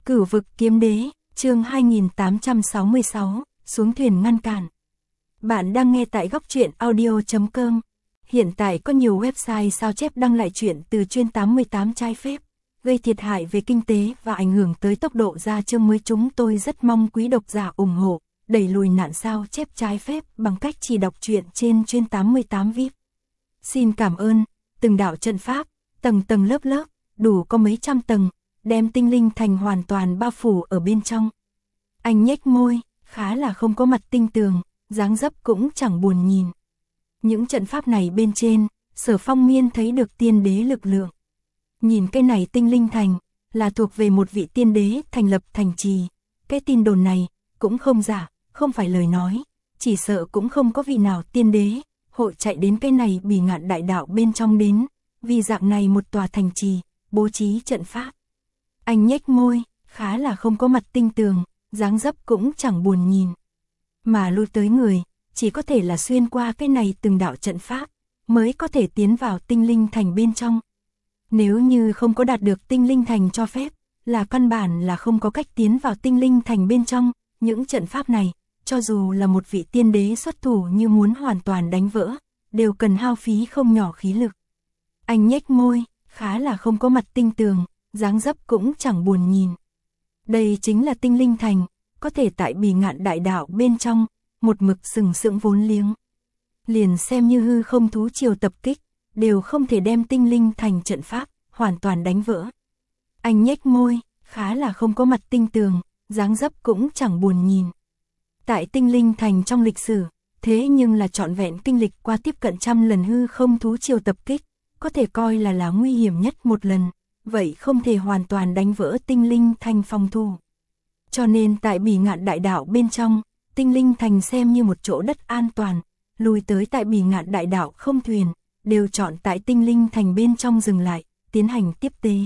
Cửu vực kiếm đế, chương 2866, xuống thuyền ngăn cản. Bạn đang nghe tại góc truyện audio.com. Hiện tại có nhiều website sao chép đăng lại truyện từ chuyên 88 trái phép, gây thiệt hại về kinh tế và ảnh hưởng tới tốc độ ra chương mới. Chúng tôi rất mong quý độc giả ủng hộ, đẩy lùi nạn sao chép trái phép bằng cách chỉ đọc truyện trên chuyên 88 VIP. Xin cảm ơn. Từng đạo trận pháp, tầng tầng lớp lớp, đủ có mấy trăm tầng, đem tinh linh thành hoàn toàn bao phủ ở bên trong. Anh nhếch môi, khá là không có mặt tinh tường, dáng dấp cũng chẳng buồn nhìn. Những trận pháp này bên trên, Sở Phong Miên thấy được tiên đế lực lượng. Nhìn cái này tinh linh thành, là thuộc về một vị tiên đế thành lập thành trì. Cái tin đồn này, cũng không giả, không phải lời nói, chỉ sợ cũng không có vị nào tiên đế hội chạy đến cái này Bỉ Ngạn Đại Đạo bên trong đến, vì dạng này một tòa thành trì, bố trí trận pháp. Anh nhếch môi, khá là không có mặt tinh tường, dáng dấp cũng chẳng buồn nhìn. Mà lui tới người, chỉ có thể là xuyên qua cái này từng đạo trận pháp, mới có thể tiến vào tinh linh thành bên trong. Nếu như không có đạt được tinh linh thành cho phép, là căn bản là không có cách tiến vào tinh linh thành bên trong. Những trận pháp này, cho dù là một vị tiên đế xuất thủ như muốn hoàn toàn đánh vỡ, đều cần hao phí không nhỏ khí lực. Anh nhếch môi, khá là không có mặt tinh tường, dáng dấp cũng chẳng buồn nhìn. Đây chính là tinh linh thành, có thể tại Bỉ Ngạn Đại Đạo bên trong, một mực sừng sững vốn liếng. Liền xem như hư không thú triều tập kích, đều không thể đem tinh linh thành trận pháp, hoàn toàn đánh vỡ. Anh nhếch môi, khá là không có mặt tinh tường, dáng dấp cũng chẳng buồn nhìn. Tại tinh linh thành trong lịch sử, thế nhưng là trọn vẹn kinh lịch qua tiếp cận 100 lần hư không thú triều tập kích, có thể coi là nguy hiểm nhất một lần, vậy không thể hoàn toàn đánh vỡ tinh linh thành phòng thủ. Cho nên tại Bỉ Ngạn Đại Đạo bên trong, tinh linh thành xem như một chỗ đất an toàn, lùi tới tại Bỉ Ngạn Đại Đạo không thuyền, đều chọn tại tinh linh thành bên trong dừng lại, tiến hành tiếp tế.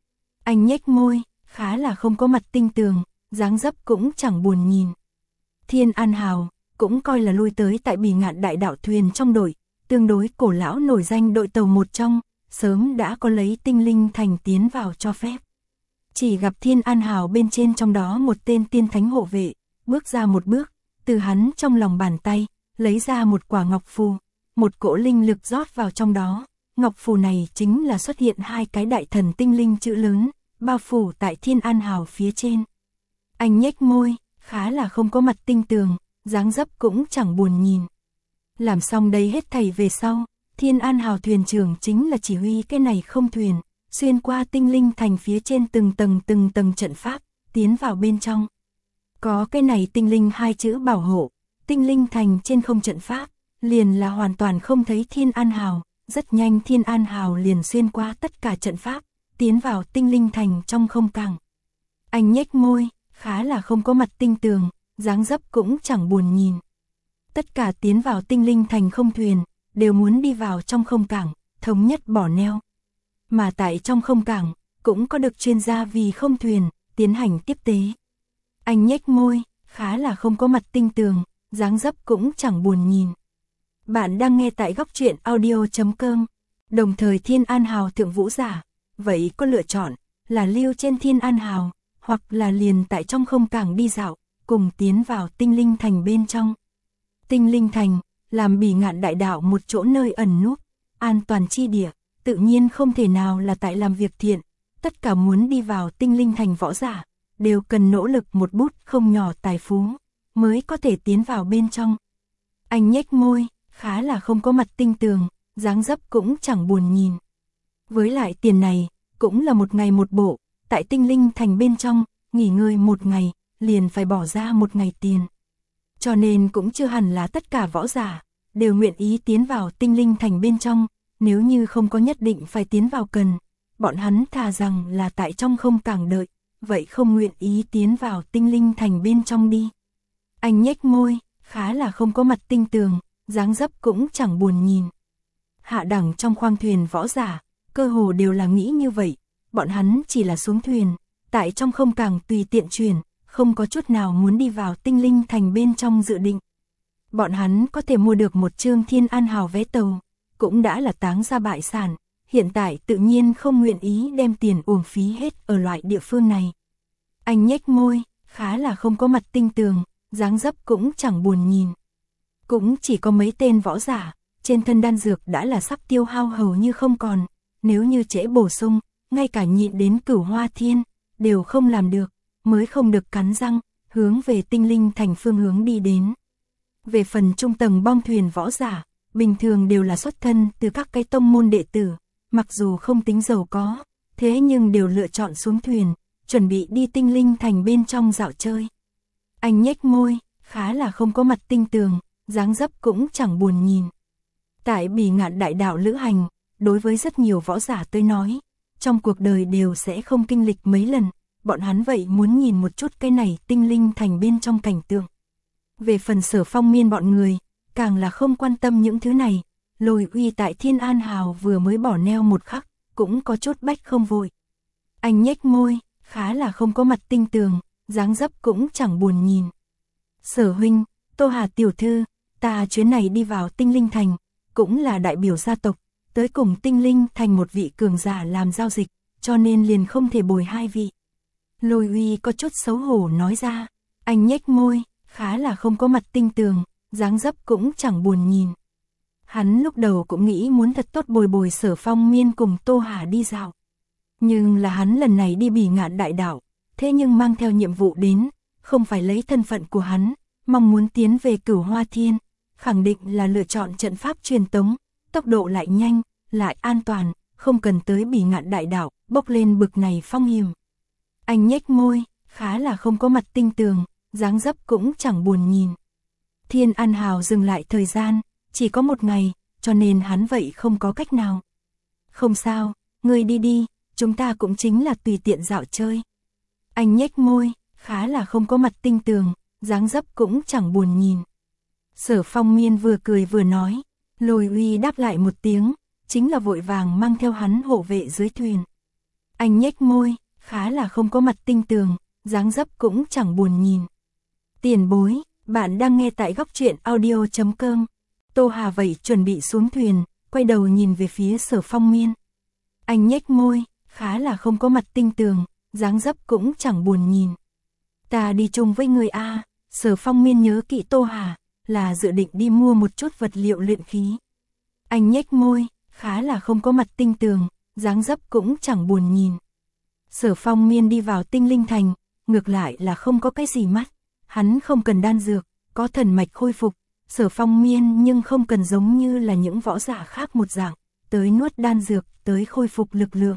Anh nhếch môi, khá là không có mặt tinh tường, dáng dấp cũng chẳng buồn nhìn. Thiên An Hào, cũng coi là lui tới tại Bỉ Ngạn Đại Đạo thuyền trong đội, tương đối cổ lão nổi danh đội tàu một trong, sớm đã có lấy tinh linh thành tiến vào cho phép. Chỉ gặp Thiên An Hào bên trên trong đó một tên tiên thánh hộ vệ, bước ra một bước, từ hắn trong lòng bàn tay, lấy ra một quả ngọc phù, một cỗ linh lực rót vào trong đó. Ngọc phù này chính là xuất hiện hai cái đại thần tinh linh chữ lớn, bao phủ tại Thiên An Hào phía trên. Anh nhếch môi, khá là không có mặt tinh tường, dáng dấp cũng chẳng buồn nhìn. Làm xong đây hết thảy về sau, Thiên An Hào thuyền trưởng chính là chỉ huy cái này không thuyền, xuyên qua tinh linh thành phía trên từng tầng trận pháp, tiến vào bên trong. Có cái này tinh linh hai chữ bảo hộ, tinh linh thành trên không trận pháp, liền là hoàn toàn không thấy Thiên An Hào. Rất nhanh Thiên An Hào liền xuyên qua tất cả trận pháp, tiến vào tinh linh thành trong không cảng. Anh nhếch môi, khá là không có mặt tinh tường, dáng dấp cũng chẳng buồn nhìn. Tất cả tiến vào tinh linh thành không thuyền, đều muốn đi vào trong không cảng, thống nhất bỏ neo. Mà tại trong không cảng, cũng có được chuyên gia vì không thuyền, tiến hành tiếp tế. Anh nhếch môi, khá là không có mặt tinh tường, dáng dấp cũng chẳng buồn nhìn. Bạn đang nghe tại góc truyện audio.com. Đồng thời Thiên An Hào thượng vũ giả, vậy có lựa chọn là lưu trên Thiên An Hào, hoặc là liền tại trong không cảng đi dạo, cùng tiến vào tinh linh thành bên trong. Tinh linh thành, làm Bỉ Ngạn Đại Đạo một chỗ nơi ẩn núp, an toàn chi địa, tự nhiên không thể nào là tại làm việc thiện. Tất cả muốn đi vào tinh linh thành võ giả, đều cần nỗ lực một bút không nhỏ tài phú, mới có thể tiến vào bên trong. Anh nhếch môi, khá là không có mặt tinh tường, dáng dấp cũng chẳng buồn nhìn. Với lại tiền này, cũng là một ngày một bộ, tại tinh linh thành bên trong, nghỉ ngơi một ngày, liền phải bỏ ra một ngày tiền. Cho nên cũng chưa hẳn là tất cả võ giả, đều nguyện ý tiến vào tinh linh thành bên trong, nếu như không có nhất định phải tiến vào cần, bọn hắn thà rằng là tại trong không cảng đợi, vậy không nguyện ý tiến vào tinh linh thành bên trong đi. Anh nhếch môi, khá là không có mặt tinh tường, dáng dấp cũng chẳng buồn nhìn. Hạ đẳng trong khoang thuyền võ giả, cơ hồ đều là nghĩ như vậy, bọn hắn chỉ là xuống thuyền, tại trong không cảng tùy tiện chuyển, không có chút nào muốn đi vào tinh linh thành bên trong dự định. Bọn hắn có thể mua được một chương Thiên An Hào vé tàu, cũng đã là táng ra bại sản, hiện tại tự nhiên không nguyện ý đem tiền uổng phí hết ở loại địa phương này. Anh nhếch môi, khá là không có mặt tinh tường, dáng dấp cũng chẳng buồn nhìn. Cũng chỉ có mấy tên võ giả, trên thân đan dược đã là sắp tiêu hao hầu như không còn, nếu như trễ bổ sung, ngay cả nhịn đến Cửu Hoa Thiên, đều không làm được, mới không được cắn răng, hướng về Tinh Linh Thành phương hướng đi đến. Về phần trung tầng bong thuyền võ giả, bình thường đều là xuất thân từ các cái tông môn đệ tử, mặc dù không tính giàu có, thế nhưng đều lựa chọn xuống thuyền, chuẩn bị đi Tinh Linh Thành bên trong dạo chơi. Anh nhếch môi, khá là không có mặt tinh tường, dáng dấp cũng chẳng buồn nhìn. Tại Bỉ Ngạn Đại Đạo lữ hành, đối với rất nhiều võ giả tới nói, trong cuộc đời đều sẽ không kinh lịch mấy lần, bọn hắn vậy muốn nhìn một chút cái này Tinh Linh Thành bên trong cảnh tượng. Về phần Sở Phong Miên bọn người, càng là không quan tâm những thứ này, Lôi Uy tại Thiên An Hào vừa mới bỏ neo một khắc, cũng có chút bách không vội. Anh nhếch môi, khá là không có mặt tinh tường, dáng dấp cũng chẳng buồn nhìn. Sở huynh, Tô Hà tiểu thư, ta chuyến này đi vào Tinh Linh Thành, cũng là đại biểu gia tộc, tới cùng Tinh Linh Thành một vị cường giả làm giao dịch, cho nên liền không thể bồi hai vị. Lôi Uy có chút xấu hổ nói ra, anh nhếch môi, khá là không có mặt tinh tường, dáng dấp cũng chẳng buồn nhìn. Hắn lúc đầu cũng nghĩ muốn thật tốt bồi bồi Sở Phong Miên cùng Tô Hà đi dạo. Nhưng là hắn lần này đi Bỉ Ngạn Đại Đảo, thế nhưng mang theo nhiệm vụ đến, không phải lấy thân phận của hắn, mong muốn tiến về Cửu Hoa Thiên, khẳng định là lựa chọn trận pháp truyền tống, tốc độ lại nhanh, lại an toàn, không cần tới Bỉ Ngạn Đại Đảo, bốc lên bực này phong hiểm. Anh nhếch môi, khá là không có mặt tinh tường, dáng dấp cũng chẳng buồn nhìn. Thiên An Hào dừng lại thời gian, chỉ có một ngày, cho nên hắn vậy không có cách nào. Không sao, ngươi đi đi, chúng ta cũng chính là tùy tiện dạo chơi. Anh nhếch môi, khá là không có mặt tinh tường, dáng dấp cũng chẳng buồn nhìn. Sở Phong Miên vừa cười vừa nói, Lôi Uy đáp lại một tiếng, chính là vội vàng mang theo hắn hộ vệ dưới thuyền. Anh nhếch môi, khá là không có mặt tinh tường, dáng dấp cũng chẳng buồn nhìn. Tiền bối, bạn đang nghe tại góc truyện audio.com. Tô Hà vậy chuẩn bị xuống thuyền, quay đầu nhìn về phía Sở Phong Miên. Anh nhếch môi, khá là không có mặt tinh tường, dáng dấp cũng chẳng buồn nhìn. Ta đi chung với người A, Sở Phong Miên nhớ kỹ Tô Hà, là dự định đi mua một chút vật liệu luyện khí. Anh nhếch môi, khá là không có mặt tinh tường, dáng dấp cũng chẳng buồn nhìn. Sở Phong Miên đi vào Tinh Linh Thành, ngược lại là không có cái gì mắt, hắn không cần đan dược, có thần mạch khôi phục, Sở Phong Miên nhưng không cần giống như là những võ giả khác một dạng, tới nuốt đan dược, tới khôi phục lực lượng.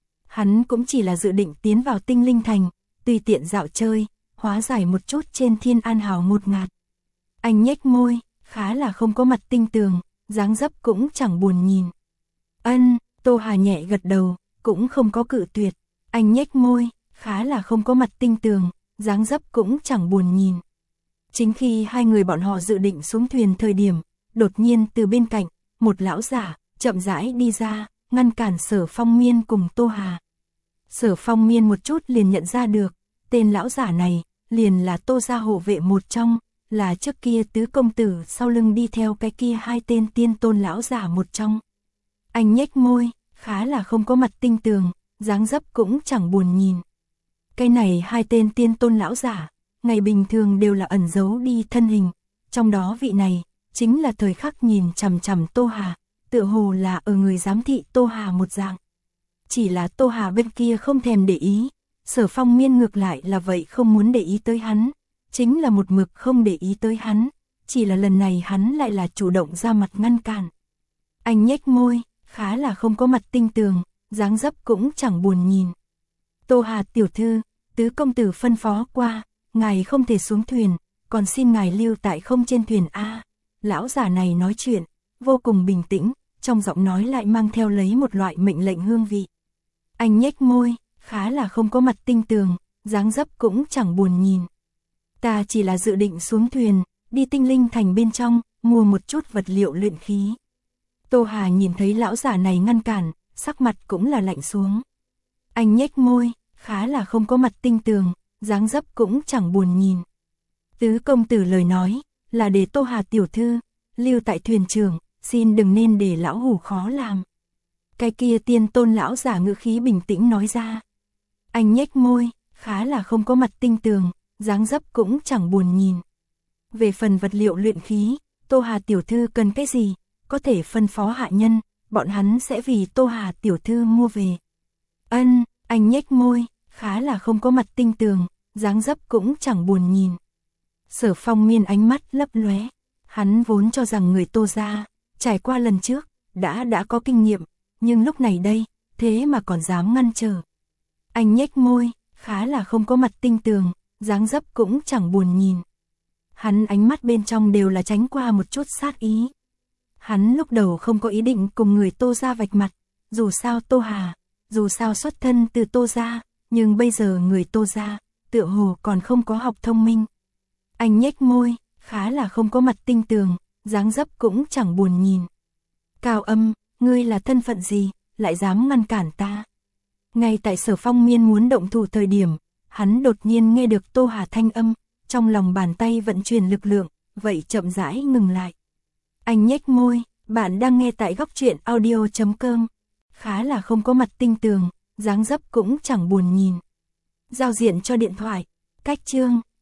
Hắn cũng chỉ là dự định tiến vào Tinh Linh Thành, tùy tiện dạo chơi, hóa giải một chút trên Thiên An Hào ngột ngạt. Anh nhếch môi, khá là không có mặt tinh tường, dáng dấp cũng chẳng buồn nhìn. Ân, Tô Hà nhẹ gật đầu, cũng không có cự tuyệt. Anh nhếch môi, khá là không có mặt tinh tường, dáng dấp cũng chẳng buồn nhìn. Chính khi hai người bọn họ dự định xuống thuyền thời điểm, đột nhiên từ bên cạnh, một lão giả, chậm rãi đi ra, ngăn cản Sở Phong Miên cùng Tô Hà. Sở Phong Miên một chút liền nhận ra được, tên lão giả này, liền là Tô gia hộ vệ một trong, là trước kia tứ công tử sau lưng đi theo cái kia hai tên tiên tôn lão giả một trong. Anh nhếch môi, khá là không có mặt tinh tường, dáng dấp cũng chẳng buồn nhìn. Cái này hai tên tiên tôn lão giả, ngày bình thường đều là ẩn giấu đi thân hình, trong đó vị này, chính là thời khắc nhìn chằm chằm Tô Hà, tựa hồ là ở người giám thị Tô Hà một dạng. Chỉ là Tô Hà bên kia không thèm để ý, Sở Phong Miên ngược lại là vậy không muốn để ý tới hắn, chính là một mực không để ý tới hắn, chỉ là lần này hắn lại là chủ động ra mặt ngăn cản. Anh nhếch môi, khá là không có mặt tinh tường, dáng dấp cũng chẳng buồn nhìn. Tô Hà tiểu thư, tứ công tử phân phó qua, ngài không thể xuống thuyền, còn xin ngài lưu tại không trên thuyền A. Lão giả này nói chuyện, vô cùng bình tĩnh, trong giọng nói lại mang theo lấy một loại mệnh lệnh hương vị. Anh nhếch môi, khá là không có mặt tinh tường, dáng dấp cũng chẳng buồn nhìn. Ta chỉ là dự định xuống thuyền, đi Tinh Linh Thành bên trong, mua một chút vật liệu luyện khí. Tô Hà nhìn thấy lão giả này ngăn cản, sắc mặt cũng là lạnh xuống. Anh nhếch môi, khá là không có mặt tinh tường, dáng dấp cũng chẳng buồn nhìn. Tứ công tử lời nói, là để Tô Hà tiểu thư, lưu tại thuyền trưởng, xin đừng nên để lão hủ khó làm. Cái kia tiên tôn lão giả ngữ khí bình tĩnh nói ra. Anh nhếch môi, khá là không có mặt tinh tường, dáng dấp cũng chẳng buồn nhìn. Về phần vật liệu luyện khí, Tô Hà tiểu thư cần cái gì, có thể phân phó hạ nhân, bọn hắn sẽ vì Tô Hà tiểu thư mua về. Ân, anh nhếch môi, khá là không có mặt tinh tường, dáng dấp cũng chẳng buồn nhìn. Sở Phong Miên ánh mắt lấp lóe, hắn vốn cho rằng người Tô gia, trải qua lần trước, đã có kinh nghiệm, nhưng lúc này đây, thế mà còn dám ngăn trở. Anh nhếch môi, khá là không có mặt tinh tường, dáng dấp cũng chẳng buồn nhìn. Hắn ánh mắt bên trong đều là tránh qua một chút sát ý. Hắn lúc đầu không có ý định cùng người Tô gia vạch mặt, dù sao Tô Hà, dù sao xuất thân từ Tô gia, nhưng bây giờ người Tô gia, tựa hồ còn không có học thông minh. Anh nhếch môi, khá là không có mặt tinh tường, dáng dấp cũng chẳng buồn nhìn. Cao Âm, ngươi là thân phận gì, lại dám ngăn cản ta? Ngay tại Sở Phong Miên muốn động thủ thời điểm, hắn đột nhiên nghe được Tô Hà thanh âm, trong lòng bàn tay vận chuyển lực lượng, vậy chậm rãi ngừng lại. Anh nhếch môi, bạn đang nghe tại Góc Truyện Audio.com, khá là không có mặt tinh tường, dáng dấp cũng chẳng buồn nhìn. Giao diện cho điện thoại, cách chương.